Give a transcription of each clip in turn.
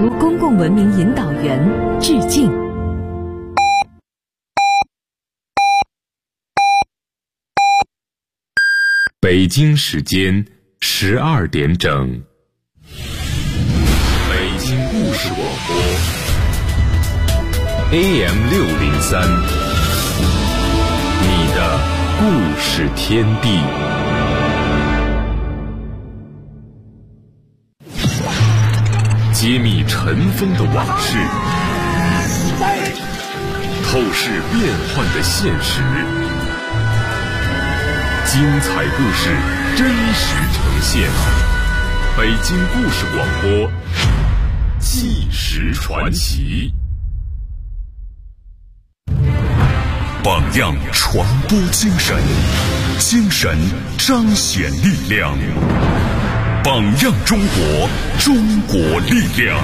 都公共文明引导员致敬。 北京时间12点整，北京故事广播 AM603，你的故事天地。揭秘尘封的往事，透视变幻的现实，精彩故事真实呈现。北京故事广播，纪实传奇。榜样传播精神，精神彰显力量。榜样中国，中国力量。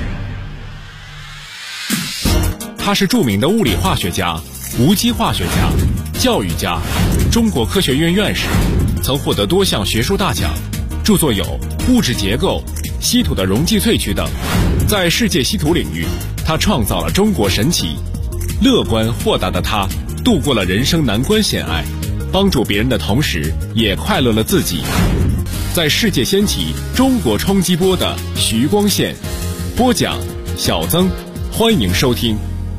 他是著名的物理化学家、无机化学家、教育家，中国科学院院士，曾获得多项学术大奖，著作有《物质结构》《稀土的溶剂萃取》等。在世界稀土领域，他创造了中国神奇。乐观豁达的他，度过了人生难关险隘，帮助别人的同时，也快乐了自己。在世界掀起中国冲击波的徐光宪，播讲小曾，欢迎收听。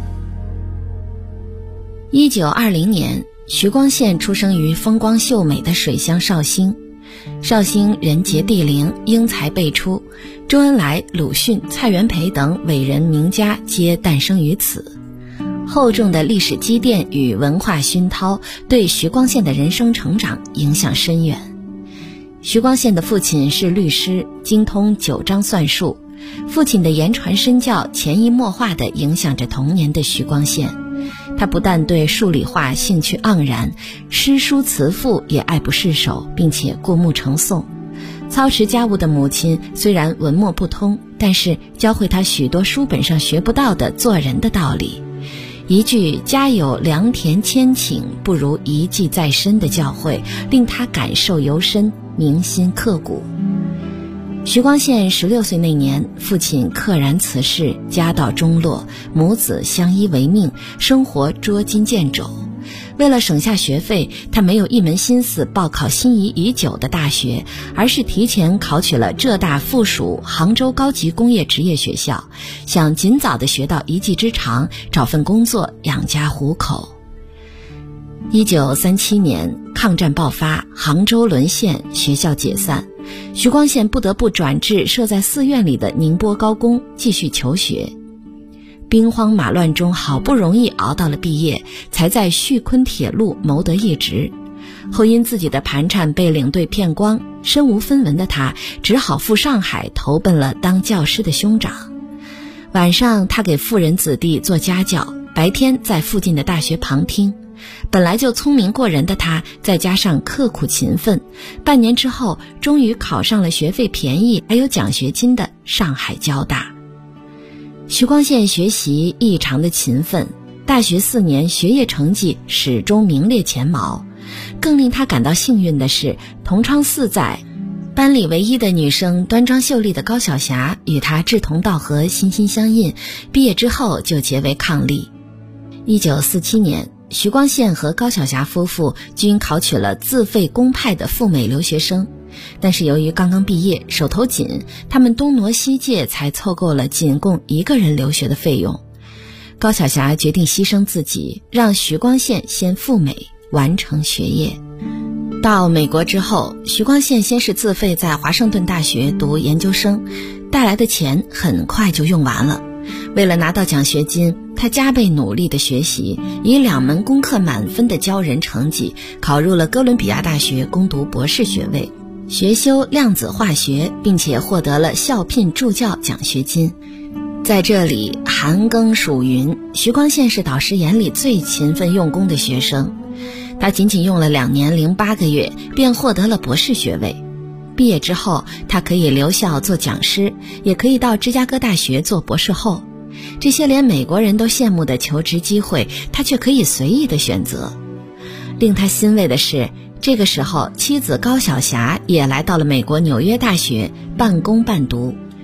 1920年，徐光宪出生于风光秀美的水乡绍兴。绍兴人杰地灵，英才辈出，周恩来、鲁迅、蔡元培等伟人名家皆诞生于此。厚重的历史积淀与文化熏陶，对徐光宪的人生成长影响深远。徐光宪的父亲是律师，精通九章算术。父亲的言传身教潜移默化地影响着童年的徐光宪。他不但对数理化兴趣盎然，诗书词赋也爱不释手，并且过目成诵。操持家务的母亲虽然文墨不通，但是教会他许多书本上学不到的做人的道理。一句家有良田千顷，不如一技在身的教诲，令他感受尤深，铭心刻骨。徐光宪16岁那年，父亲溘然辞世，家道中落，母子相依为命，生活捉襟见肘。为了省下学费，他没有一门心思报考心仪已久的大学，而是提前考取了浙大附属杭州高级工业职业学校，想尽早地学到一技之长，找份工作养家糊口。1937年，抗战爆发，杭州沦陷，学校解散，徐光宪不得不转至设在寺院里的宁波高工继续求学。兵荒马乱中，好不容易熬到了毕业，才在叙昆铁路谋得一职。后因自己的盘缠被领队骗光，身无分文的他只好赴上海投奔了当教师的兄长。晚上他给富人子弟做家教，白天在附近的大学旁听。本来就聪明过人的他，再加上刻苦勤奋，半年之后终于考上了学费便宜还有奖学金的上海交大。徐光宪学习异常的勤奋，大学4年学业成绩始终名列前茅。更令他感到幸运的是，同窗4载，班里唯一的女生端庄秀丽的高晓霞与他志同道合，心心相印，毕业之后就结为伉俪。1947年，徐光宪和高晓霞夫妇均考取了自费公派的赴美留学生，但是由于刚刚毕业，手头紧，他们东挪西借才凑够了仅供一个人留学的费用。高晓霞决定牺牲自己，让徐光宪先赴美完成学业。到美国之后，徐光宪先是自费在华盛顿大学读研究生，带来的钱很快就用完了。为了拿到奖学金，他加倍努力的学习，以2门功课满分的骄人成绩考入了哥伦比亚大学攻读博士学位，学修量子化学，并且获得了校聘助教奖学金。在这里寒耕暑耘，徐光宪是导师眼里最勤奋用功的学生。他仅仅用了2年零8个月便获得了博士学位。毕业之后，他可以留校做讲师，也可以到芝加哥大学做博士后。这些连美国人都羡慕的求职机会，他却可以随意的选择。令他欣慰的是，这个时候妻子高晓霞也来到了美国纽约大学半工半读。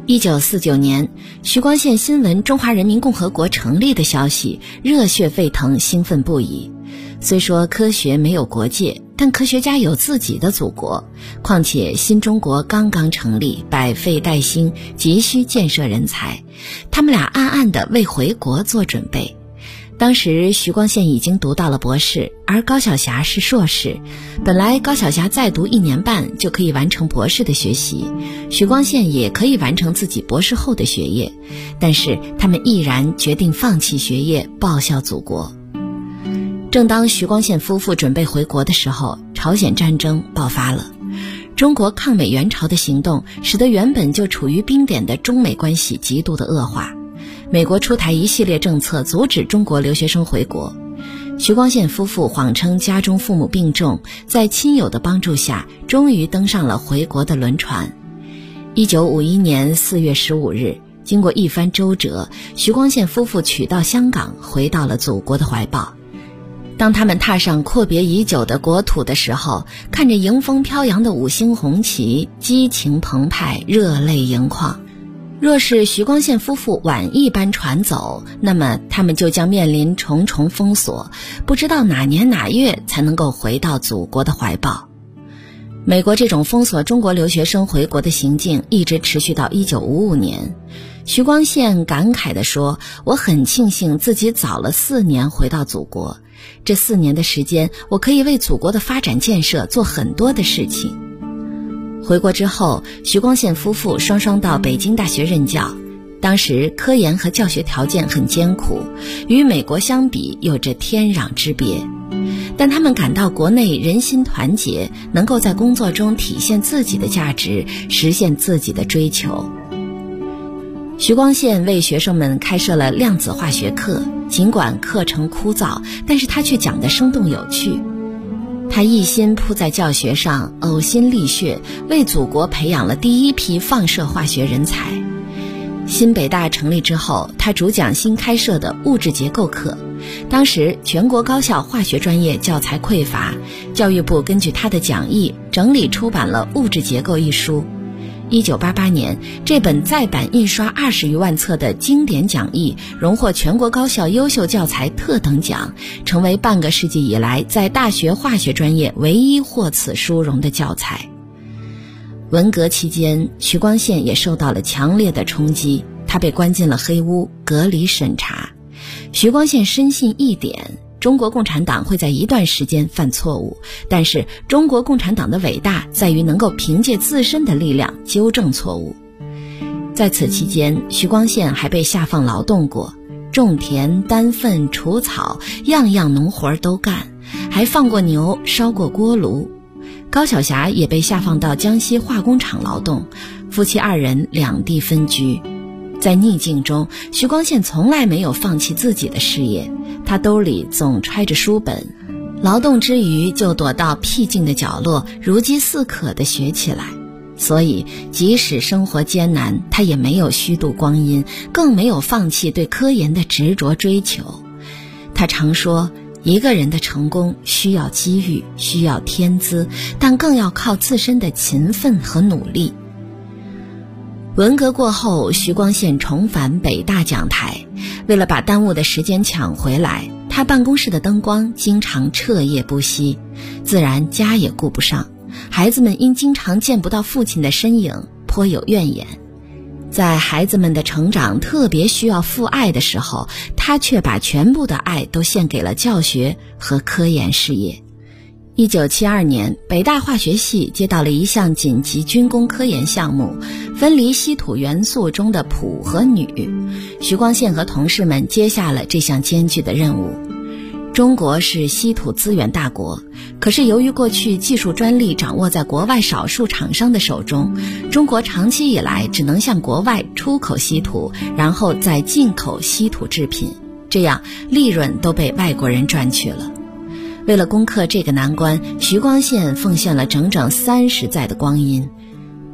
1949年，徐光宪新闻中华人民共和国成立的消息，热血沸腾，兴奋不已。虽说科学没有国界，但科学家有自己的祖国，况且新中国刚刚成立，百废待兴，急需建设人才，他们俩暗暗地为回国做准备。当时徐光宪已经读到了博士，而高晓霞是硕士。本来高晓霞再读1年半就可以完成博士的学习，徐光宪也可以完成自己博士后的学业，但是他们毅然决定放弃学业，报效祖国。正当徐光宪夫妇准备回国的时候，朝鲜战争爆发了。中国抗美援朝的行动使得原本就处于冰点的中美关系极度的恶化。美国出台一系列政策阻止中国留学生回国。徐光宪夫妇谎称家中父母病重，在亲友的帮助下，终于登上了回国的轮船。1951年4月15日，经过一番周折，徐光宪夫妇取道香港，回到了祖国的怀抱。当他们踏上阔别已久的国土的时候，看着迎风飘扬的5星红旗，激情澎湃，热泪盈眶。若是徐光宪夫妇晚一班船走，那么他们就将面临重重封锁，不知道哪年哪月才能够回到祖国的怀抱。美国这种封锁中国留学生回国的行径一直持续到1955年。徐光宪感慨地说，我很庆幸自己早了4年回到祖国，这4年的时间，我可以为祖国的发展建设做很多的事情。回国之后，徐光宪夫妇双双到北京大学任教。当时科研和教学条件很艰苦，与美国相比有着天壤之别。但他们感到国内人心团结，能够在工作中体现自己的价值，实现自己的追求。徐光宪为学生们开设了量子化学课，尽管课程枯燥，但是他却讲得生动有趣。他一心扑在教学上，呕心沥血，为祖国培养了第一批放射化学人才。新北大成立之后，他主讲新开设的物质结构课。当时全国高校化学专业教材匮乏，教育部根据他的讲义整理出版了《物质结构》一书。1988年，这本再版印刷20余万册的经典讲义荣获全国高校优秀教材特等奖，成为半个世纪以来在大学化学专业唯一获此殊荣的教材。文革期间，徐光宪也受到了强烈的冲击，他被关进了黑屋，隔离审查。徐光宪深信一点，中国共产党会在一段时间犯错误，但是中国共产党的伟大在于能够凭借自身的力量纠正错误。在此期间，徐光宪还被下放劳动过，种田、担粪、除草，样样农活都干，还放过牛，烧过锅炉。高晓霞也被下放到江西化工厂劳动，夫妻2人两地分居。在逆境中，徐光宪从来没有放弃自己的事业，他兜里总揣着书本，劳动之余就躲到僻静的角落，如饥似渴地学起来。所以即使生活艰难，他也没有虚度光阴，更没有放弃对科研的执着追求。他常说，一个人的成功需要机遇，需要天资，但更要靠自身的勤奋和努力。文革过后，徐光宪重返北大讲台，为了把耽误的时间抢回来，他办公室的灯光经常彻夜不息，自然家也顾不上。孩子们因经常见不到父亲的身影，颇有怨言。在孩子们的成长特别需要父爱的时候，他却把全部的爱都献给了教学和科研事业。1972年，北大化学系接到了一项紧急军工科研项目，分离稀土元素中的钋和钕。徐光宪和同事们接下了这项艰巨的任务。中国是稀土资源大国，可是由于过去技术专利掌握在国外少数厂商的手中，中国长期以来只能向国外出口稀土，然后再进口稀土制品，这样利润都被外国人赚去了。为了攻克这个难关，徐光宪奉献了整整30载的光阴。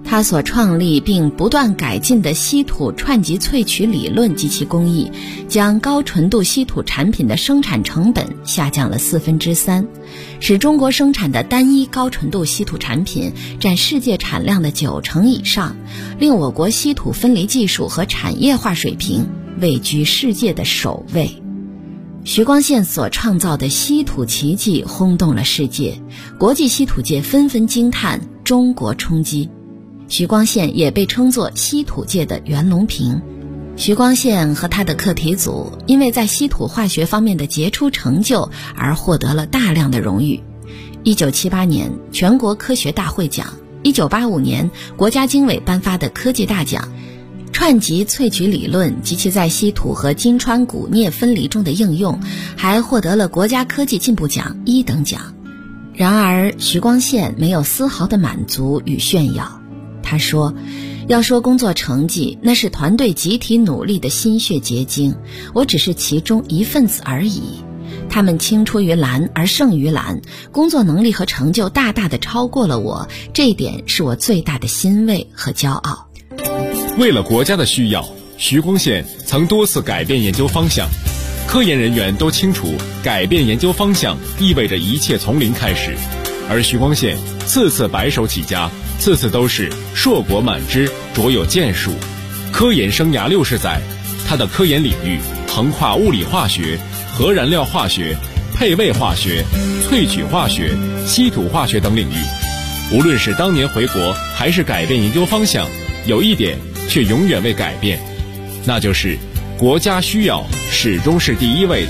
他所创立并不断改进的稀土串集萃取理论及其工艺，将高纯度稀土产品的生产成本下降了3%，使中国生产的单一高纯度稀土产品占世界产量的90%以上，令我国稀土分离技术和产业化水平位居世界的首位。徐光宪所创造的稀土奇迹轰动了世界，国际稀土界纷纷惊叹中国冲击。徐光宪也被称作稀土界的袁隆平。徐光宪和他的课题组因为在稀土化学方面的杰出成就而获得了大量的荣誉。1978年全国科学大会奖，1985年国家经委颁发的科技大奖，串集萃取理论及其在稀土和金川钴镍分离中的应用，还获得了国家科技进步奖1等奖。然而徐光宪没有丝毫的满足与炫耀。他说，要说工作成绩，那是团队集体努力的心血结晶，我只是其中一份子而已。他们青出于蓝而胜于蓝，工作能力和成就大大的超过了我，这一点是我最大的欣慰和骄傲。 为了国家的需要，徐光宪曾多次改变研究方向。科研人员都清楚，改变研究方向意味着一切从零开始，而徐光宪次次白手起家，次次都是硕果满枝，卓有建树。科研生涯60载，他的科研领域横跨物理化学、核燃料化学、配位化学、萃取化学、稀土化学等领域。无论是当年回国还是改变研究方向，有一点却永远未改变，那就是国家需要始终是第一位的。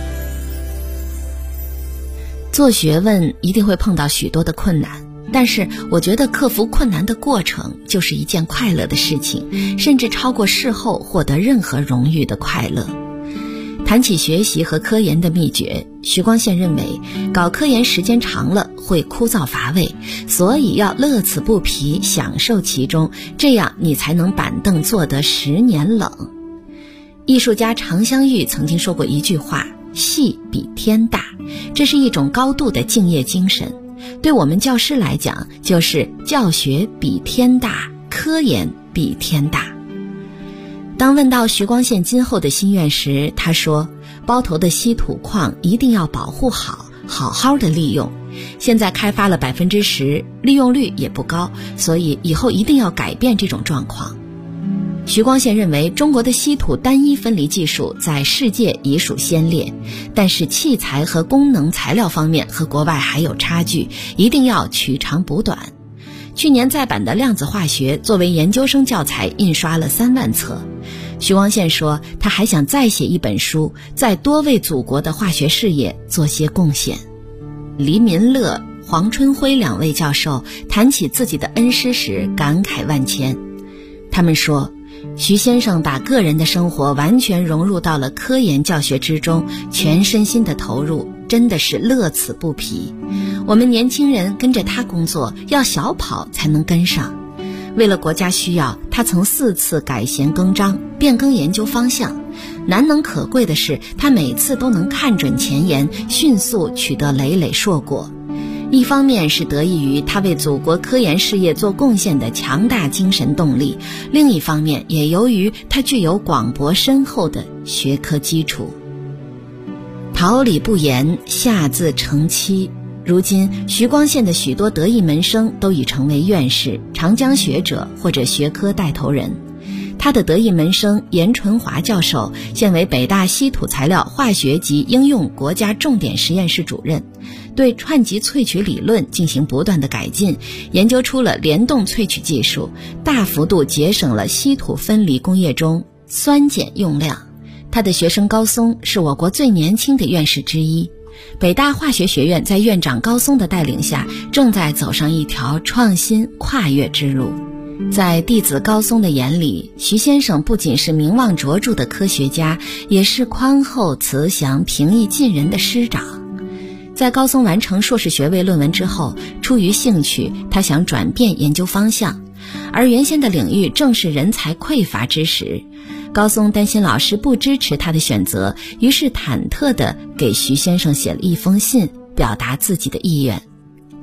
做学问一定会碰到许多的困难，但是我觉得克服困难的过程就是一件快乐的事情，甚至超过事后获得任何荣誉的快乐。谈起学习和科研的秘诀，徐光宪认为搞科研时间长了会枯燥乏味，所以要乐此不疲，享受其中，这样你才能板凳坐得10年冷。艺术家常香玉曾经说过一句话，戏比天大，这是一种高度的敬业精神。对我们教师来讲，就是教学比天大，科研比天大。当问到徐光宪今后的心愿时，他说，包头的稀土矿一定要保护好，好好的利用。现在开发了10%，利用率也不高，所以以后一定要改变这种状况。徐光宪认为，中国的稀土单一分离技术在世界已属先烈，但是器材和功能材料方面和国外还有差距，一定要取长补短。去年再版的量子化学作为研究生教材印刷了3万册。徐光宪说，他还想再写一本书，在多为祖国的化学事业做些贡献。黎民乐、黄春辉2位教授谈起自己的恩师时感慨万千。他们说，徐先生把个人的生活完全融入到了科研教学之中，全身心的投入，真的是乐此不疲。我们年轻人跟着他工作，要小跑才能跟上。为了国家需要，他曾4次改弦更张，变更研究方向。难能可贵的是，他每次都能看准前沿，迅速取得累累硕果。一方面是得益于他为祖国科研事业做贡献的强大精神动力，另一方面也由于他具有广博深厚的学科基础。桃李不言，下自成蹊。如今徐光宪的许多得意门生都已成为院士、长江学者或者学科带头人。他的得意门生严纯华教授现为北大稀土材料化学及应用国家重点实验室主任，对串集萃取理论进行不断的改进，研究出了联动萃取技术，大幅度节省了稀土分离工业中酸碱用量。他的学生高松是我国最年轻的院士之一。北大化学学院在院长高松的带领下，正在走上一条创新跨越之路。在弟子高松的眼里，徐先生不仅是名望卓著的科学家，也是宽厚慈祥、平易近人的师长。在高松完成硕士学位论文之后，出于兴趣，他想转变研究方向，而原先的领域正是人才匮乏之时。高松担心老师不支持他的选择，于是忐忑地给徐先生写了一封信，表达自己的意愿。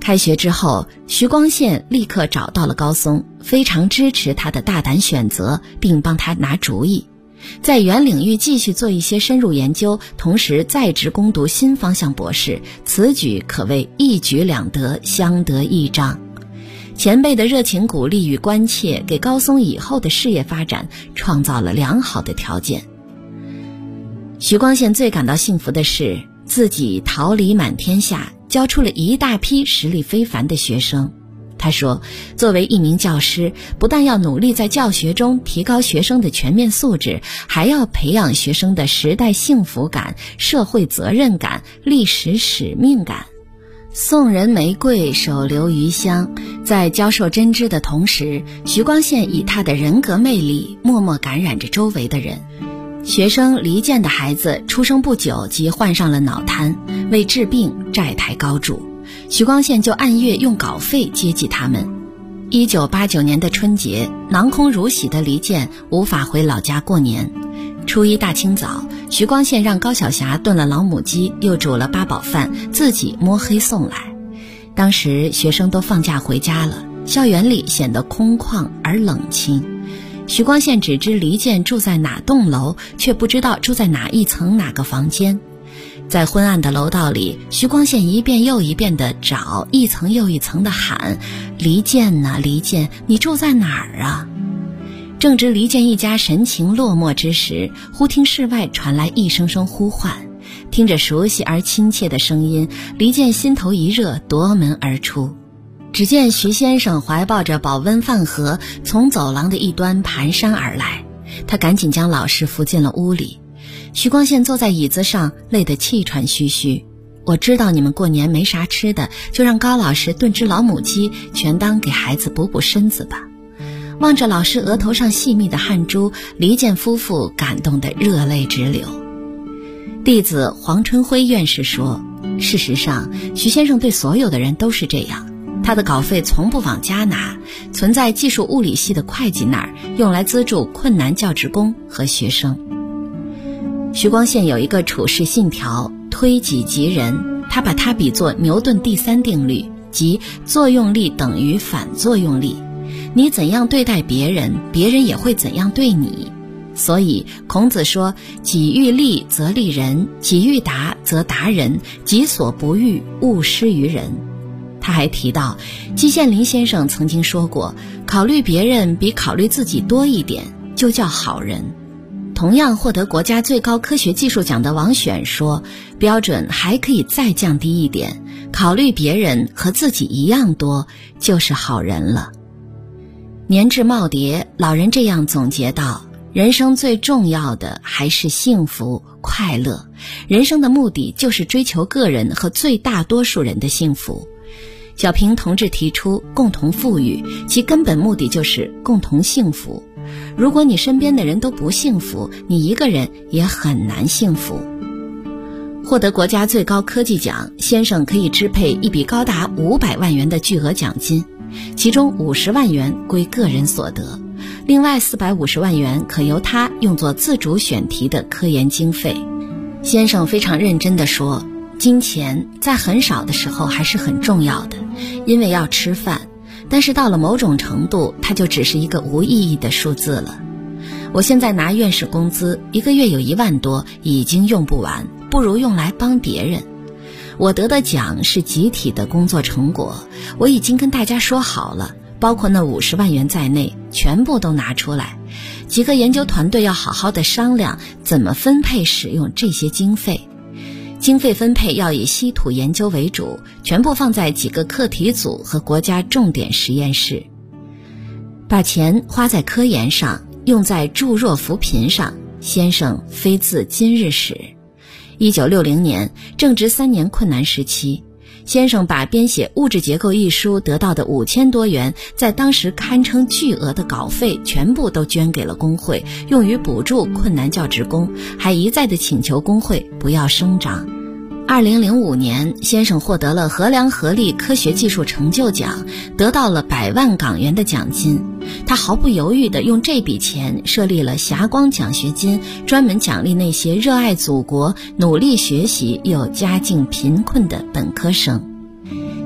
开学之后，徐光宪立刻找到了高松，非常支持他的大胆选择，并帮他拿主意，在原领域继续做一些深入研究，同时在职攻读新方向博士，此举可谓一举两得，相得益彰。前辈的热情鼓励与关切，给高松以后的事业发展创造了良好的条件。徐光宪最感到幸福的是，自己桃李满天下，教出了一大批实力非凡的学生。他说，作为一名教师，不但要努力在教学中提高学生的全面素质，还要培养学生的时代幸福感、社会责任感、历史使命感。送人玫瑰，手留余香。在教授真知的同时，徐光宪以他的人格魅力默默感染着周围的人。学生黎健的孩子出生不久即患上了脑瘫，为治病债台高筑，徐光宪就按月用稿费接济他们。1989年的春节，囊空如洗的黎健无法回老家过年。初一大清早，徐光宪让高晓霞炖了老母鸡，又煮了八宝饭，自己摸黑送来。当时学生都放假回家了，校园里显得空旷而冷清。徐光宪只知黎健住在哪栋楼，却不知道住在哪一层哪个房间。在昏暗的楼道里，徐光宪一遍又一遍地找，一层又一层地喊：黎健啊，黎健，你住在哪儿啊？正值黎健一家神情落寞之时，忽听室外传来一声声呼唤。听着熟悉而亲切的声音，黎健心头一热，夺门而出。只见徐先生怀抱着保温饭盒从走廊的一端蹒跚而来，他赶紧将老师扶进了屋里。徐光宪坐在椅子上，累得气喘吁吁。我知道你们过年没啥吃的，就让高老师炖只老母鸡，全当给孩子补补身子吧。望着老师额头上细密的汗珠，黎健夫妇感动得热泪直流。弟子黄春辉院士说，事实上徐先生对所有的人都是这样，他的稿费从不往家拿，存在技术物理系的会计那儿，用来资助困难教职工和学生。徐光宪有一个处事信条，推己及人，他把它比作牛顿第3定律，即作用力等于反作用力。你怎样对待别人，别人也会怎样对你。所以孔子说，己欲立则立人，己欲达则达人，己所不欲，勿施于人。他还提到，季羡林先生曾经说过，考虑别人比考虑自己多一点，就叫好人。同样获得国家最高科学技术奖的王选说，标准还可以再降低一点，考虑别人和自己一样多，就是好人了。年至耄耋，老人这样总结道，人生最重要的还是幸福快乐，人生的目的就是追求个人和最大多数人的幸福。小平同志提出共同富裕，其根本目的就是共同幸福。如果你身边的人都不幸福，你一个人也很难幸福。获得国家最高科技奖，先生可以支配一笔高达500万元的巨额奖金，其中50万元归个人所得，另外450万元可由他用作自主选题的科研经费。先生非常认真地说，金钱在很少的时候还是很重要的，因为要吃饭，但是到了某种程度，它就只是一个无意义的数字了。我现在拿院士工资，一个月有1万多，已经用不完，不如用来帮别人。我得的奖是集体的工作成果，我已经跟大家说好了，包括那50万元在内，全部都拿出来。几个研究团队要好好的商量，怎么分配使用这些经费。经费分配要以稀土研究为主，全部放在几个课题组和国家重点实验室。把钱花在科研上，用在助弱扶贫上，先生非自今日始。1960年正值3年困难时期，先生把编写《物质结构》一书得到的5000多元，在当时堪称巨额的稿费，全部都捐给了工会，用于补助困难教职工，还一再地请求工会不要声张。2005年，先生获得了衡量合力科学技术成就奖，得到了100万港元的奖金。他毫不犹豫地用这笔钱设立了霞光奖学金，专门奖励那些热爱祖国、努力学习又家境贫困的本科生。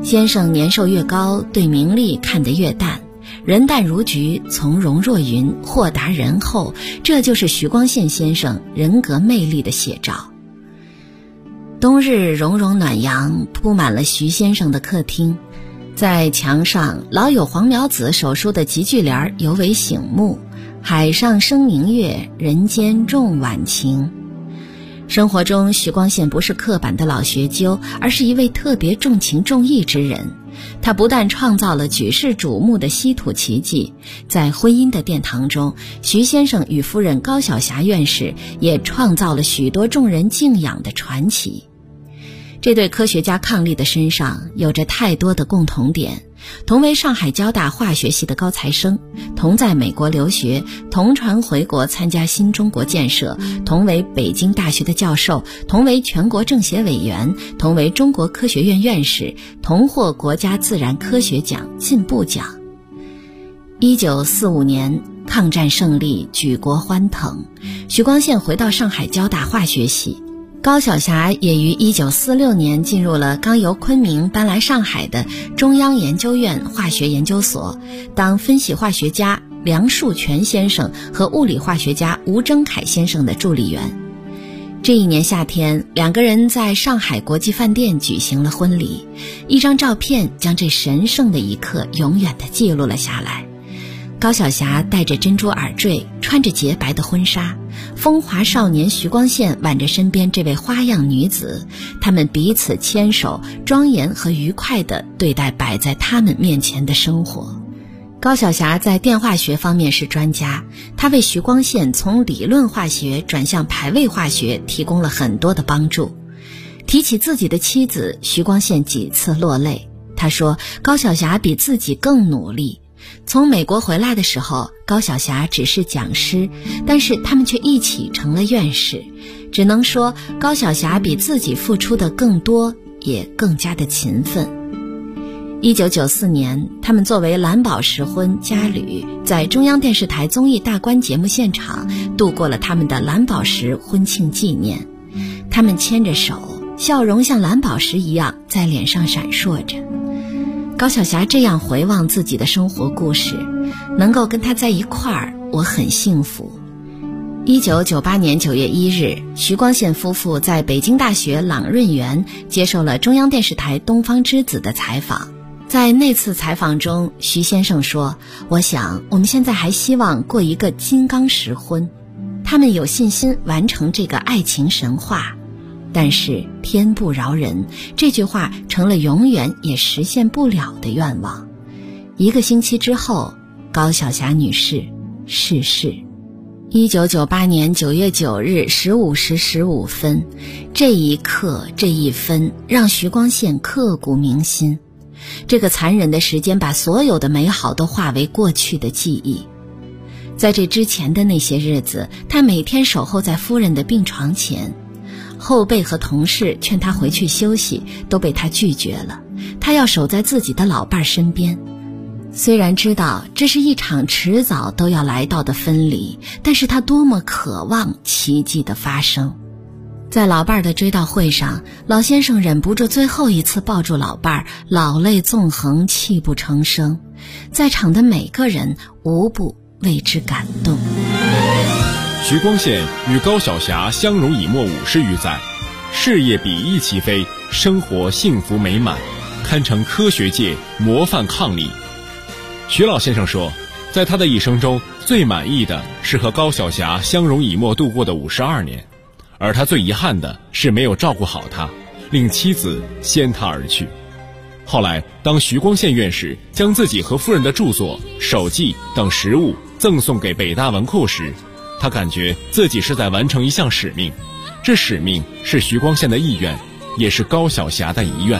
先生年寿越高，对名利看得越淡，人淡如菊，从容若云，豁达仁厚，这就是徐光宪先生人格魅力的写照。冬日融融暖阳铺满了徐先生的客厅，在墙上老有黄苗子手书的几句联尤为醒目：海上生明月，人间重晚晴。生活中，徐光宪不是刻板的老学究，而是一位特别重情重义之人。他不但创造了举世瞩目的稀土奇迹，在婚姻的殿堂中，徐先生与夫人高晓霞院士也创造了许多众人敬仰的传奇。这对科学家伉俪的身上有着太多的共同点，同为上海交大化学系的高材生，同在美国留学，同传回国参加新中国建设，同为北京大学的教授，同为全国政协委员，同为中国科学院院士，同获国家自然科学奖、进步奖。1945年，抗战胜利，举国欢腾，徐光宪回到上海交大化学系。高晓霞也于1946年进入了刚由昆明搬来上海的中央研究院化学研究所，当分析化学家梁树全先生和物理化学家吴征凯先生的助理员。这一年夏天，两个人在上海国际饭店举行了婚礼，一张照片将这神圣的一刻永远地记录了下来。高晓霞戴着珍珠耳坠，穿着洁白的婚纱，风华少年徐光宪挽着身边这位花样女子，他们彼此牵手，庄严和愉快地对待摆在他们面前的生活。高晓霞在电化学方面是专家，她为徐光宪从理论化学转向排位化学提供了很多的帮助。提起自己的妻子，徐光宪几次落泪。他说，高晓霞比自己更努力。从美国回来的时候，高晓霞只是讲师，但是他们却一起成了院士。只能说高晓霞比自己付出的更多，也更加的勤奋。1994年，他们作为蓝宝石婚佳侣，在中央电视台综艺大观节目现场度过了他们的蓝宝石婚庆纪念。他们牵着手，笑容像蓝宝石一样在脸上闪烁着。高晓霞这样回望自己的生活故事，能够跟他在一块儿，我很幸福。1998年9月1日，徐光宪夫妇在北京大学朗润园接受了中央电视台东方之子的采访。在那次采访中，徐先生说，我想我们现在还希望过一个金刚石婚，他们有信心完成这个爱情神话。但是天不饶人，这句话成了永远也实现不了的愿望。1个星期之后，高晓霞女士逝世。1998年9月9日15时15分，这一刻这一分让徐光宪刻骨铭心。这个残忍的时间把所有的美好都化为过去的记忆。在这之前的那些日子，他每天守候在夫人的病床前，后辈和同事劝他回去休息，都被他拒绝了。他要守在自己的老伴身边。虽然知道这是一场迟早都要来到的分离，但是他多么渴望奇迹的发生。在老伴的追悼会上，老先生忍不住最后一次抱住老伴，老泪纵横，泣不成声。在场的每个人无不为之感动。 徐光宪与高晓霞相濡以沫50余载，事业比翼齐飞，生活幸福美满，堪称科学界模范伉俪。徐老先生说，在他的一生中最满意的是和高晓霞相濡以沫度过的52年，而他最遗憾的是没有照顾好她，令妻子先他而去。后来当徐光宪院士将自己和夫人的著作、手记等实物赠送给北大文库时，他感觉自己是在完成一项使命，这使命是徐光宪的意愿，也是高晓霞的遗愿。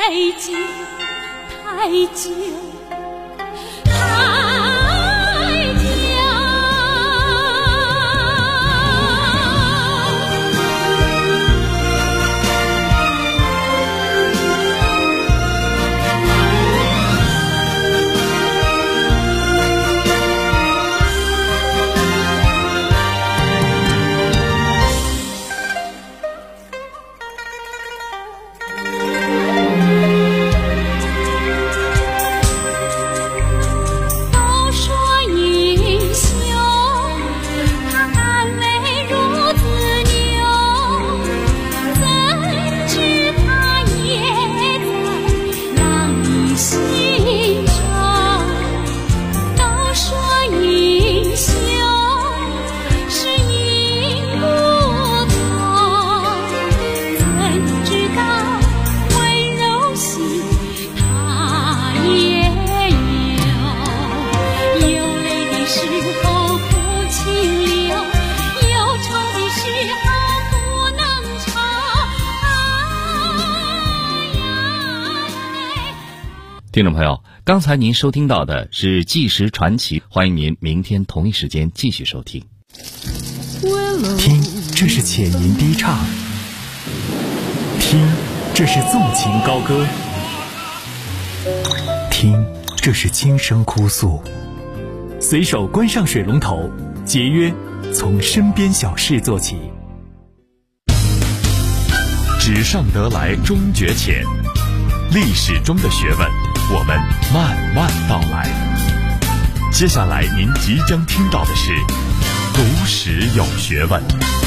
久，太久，太久。 听众朋友，刚才您收听到的是《纪实传奇》，欢迎您明天同一时间继续收听。 听，这是浅吟低唱；听，这是纵情高歌；听，这是轻声哭诉。随手关上水龙头，节约从身边小事做起。 纸上得来终觉浅，历史中的学问，我们慢慢道来。接下来您即将听到的是读史有学问。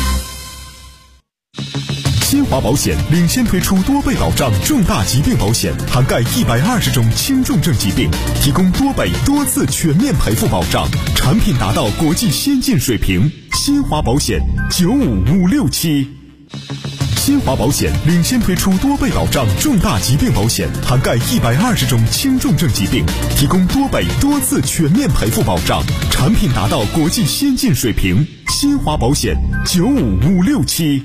新华保险领先推出多倍保障重大疾病保险，涵盖120种轻重症疾病，提供多倍多次全面赔付保障，产品达到国际先进水平。新华保险95567。新华保险领先推出多倍保障重大疾病保险，涵盖120种轻重症疾病，提供多倍多次全面赔付保障，产品达到国际先进水平。新华保险95567。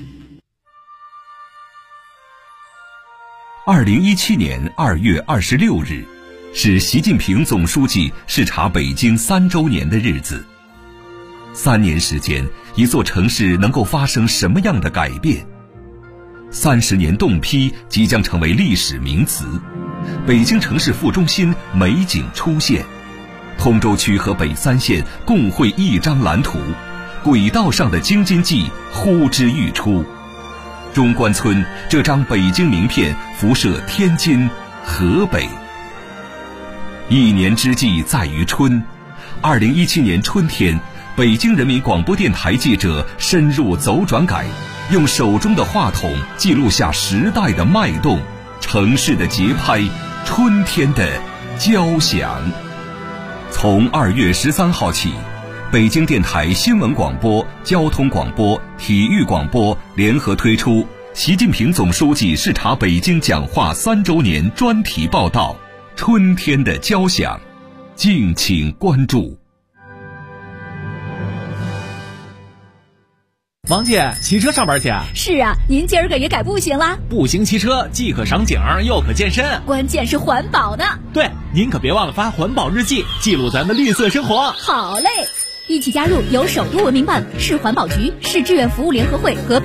2017年2月26日，是习近平总书记视察北京3周年的日子。3年时间，一座城市能够发生什么样的改变？30年冻批即将成为历史名词，北京城市副中心美景出现，通州区和北3县共绘一张蓝图，轨道上的京津冀呼之欲出。中关村这张北京名片辐射天津、河北。一年之计在于春，2017年春天，北京人民广播电台记者深入走转改，用手中的话筒记录下时代的脉动，城市的节拍，春天的交响。从2月13号起，北京电台新闻广播、交通广播、体育广播联合推出习近平总书记视察北京讲话3周年专题报道《春天的交响》，敬请关注。 王姐，骑车上班去啊？ 是啊，您今儿个也改步行啦？ 步行骑车既可赏景又可健身， 关键是环保呢。 对，您可别忘了发环保日记，记录咱的绿色生活。 好嘞，一起加入由首都文明办、市环保局、市志愿服务联合会和